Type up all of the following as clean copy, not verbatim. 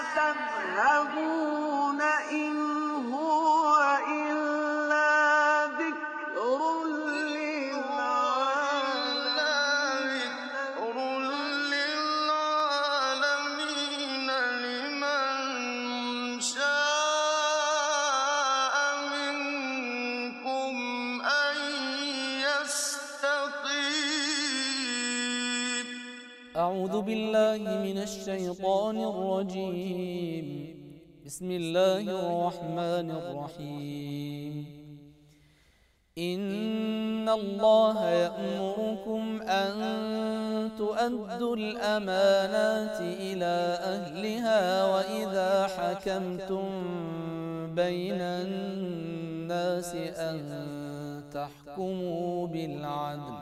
تذهبون إن هو إلا ذكر للعالمين لمن شاء منكم أن يستقيم. أعوذ بالله من الشيطان الرجيم. بسم الله الرحمن الرحيم. إن الله يأمركم أن تؤدوا الأمانات إلى أهلها وإذا حكمتم بين الناس أن تحكموا بالعدل.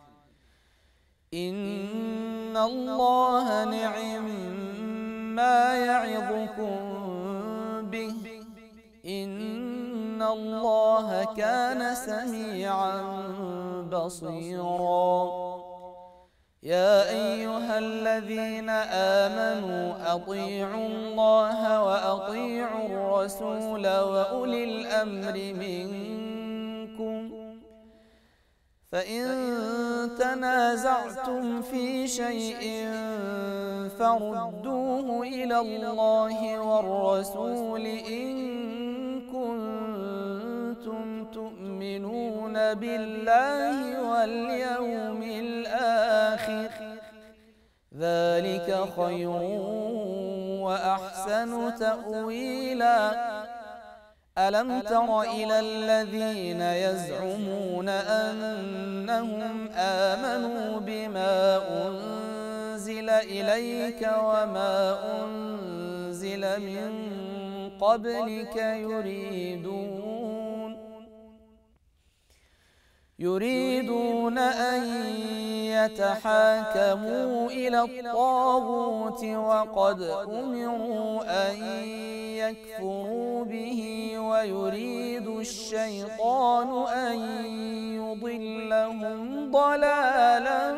إن الله نعم ما يعظكم به إن الله كان سميعا بصيرا. يا أيها الذين آمنوا أطيعوا الله وأطيعوا الرسول وأولي الأمر منكم فإن تنازعتم في شيء فردوه إلى الله والرسول إن كنتم تؤمنون بالله واليوم الآخر ذلك خير وأحسن تأويلا. ألم تر إلى الذين يزعمون أنهم آمنوا بما أنزل إليك وما أنزل من قبلك يريدون أن يتحاكموا إلى الطاغوت وقد أمروا أن يكفروا به ويريد الشيطان أن يضلهم ضلالا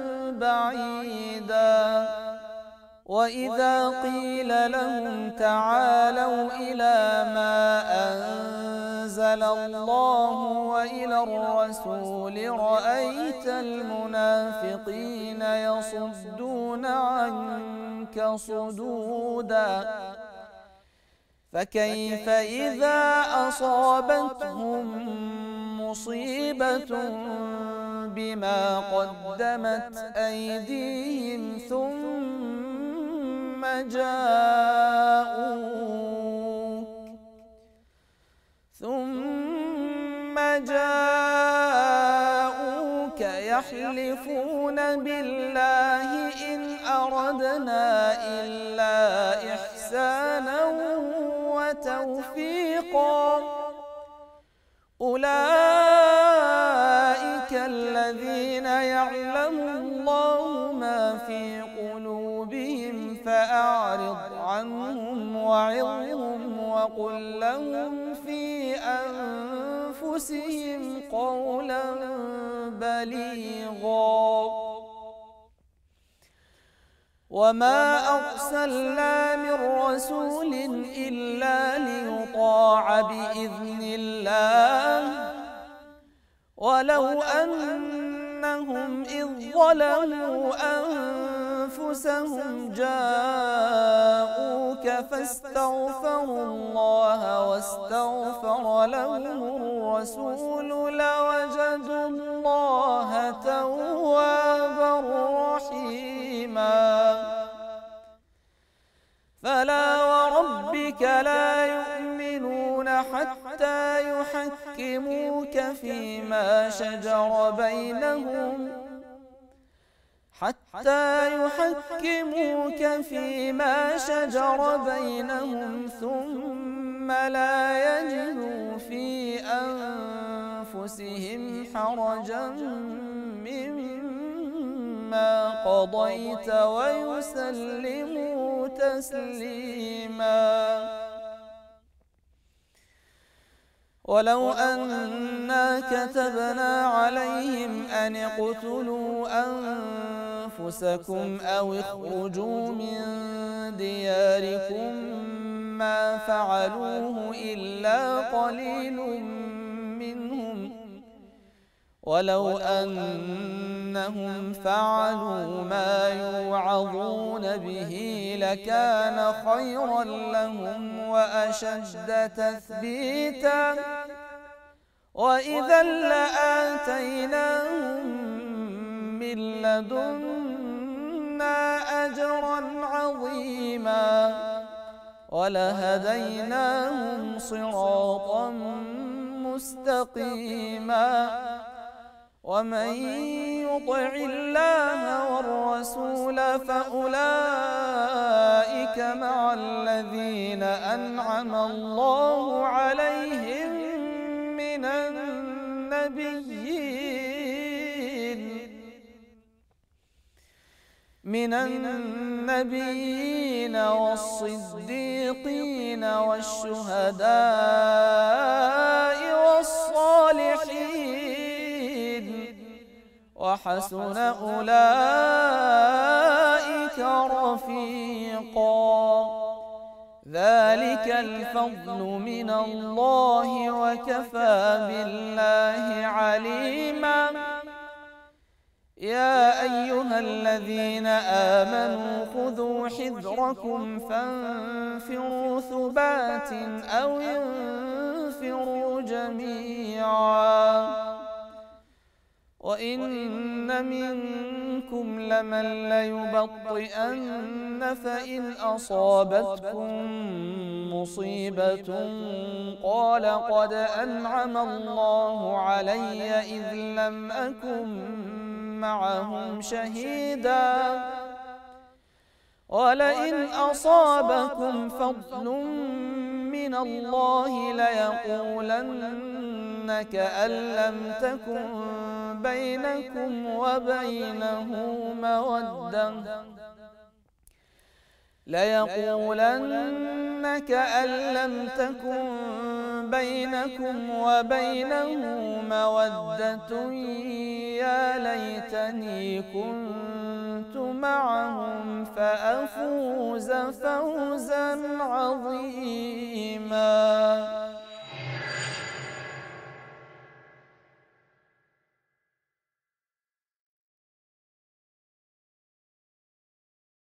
بعيدا. وإذا قيل لهم تعالوا إلى ما أنزل الله وإلى الرسول رأيت المنافقين يصدون عنك صدودا. فكيف إذا أصابتهم مصيبة بما قدمت أيديهم ثم جاءوك يحلفون بالله إن أردنا إلا إحسانا وتوفيقا. أولئك الذين يعلم الله ما في قلوبهم فأعرض عنهم وعظهم وقل لهم في أنفسهم قولا بليغا. وما أرسلنا من رسول إلا ليطاع بإذن الله ولو أنهم إذ ظلموا أنفسهم جاءوك فاستغفروا الله واستغفر لهم الرسول لوجدوا الله توابا رحيما. فلا وربك لا يؤمنون حتى يحكموك فيما شجر بينهم ثم لا يجدوا في أنفسهم حرجا مما قضيت ويسلموا تسليما. ولو أنا كتبنا عليهم أن اقتلوا أنفسكم أو اخرجوا من دياركم ما فعلوه إلا قليل منهم ولو أنهم فعلوا ما يوعظون به لكان خيرا لهم وأشد تثبيتا وإذا لآتيناهم من لدنا أجرا عظيما ولهديناهم صراطا مستقيما ومن يطع الله والرسول فأولئك مع الذين أنعم الله عليهم من النبيين والصديقين والشهداء والصالحين وحسن أولئك رفيقا ذلك الفضل من الله وكفى بالله عليما يا أيها الذين آمنوا خذوا حذركم فانفروا ثبات أو انفروا جميعا وإن منكم لمن ليبطئن فإن أصابتكم مصيبة قال قد أنعم الله علي إذ لم أكن معهم شهيدا ولئن أصابكم فضل من الله ليقولن كأن لم تكن بينكم وبينه مودة ليقولن كأن لم تكن بينكم وبينه مودة يا ليتني كنت معهم فأفوز فوزا عظيما.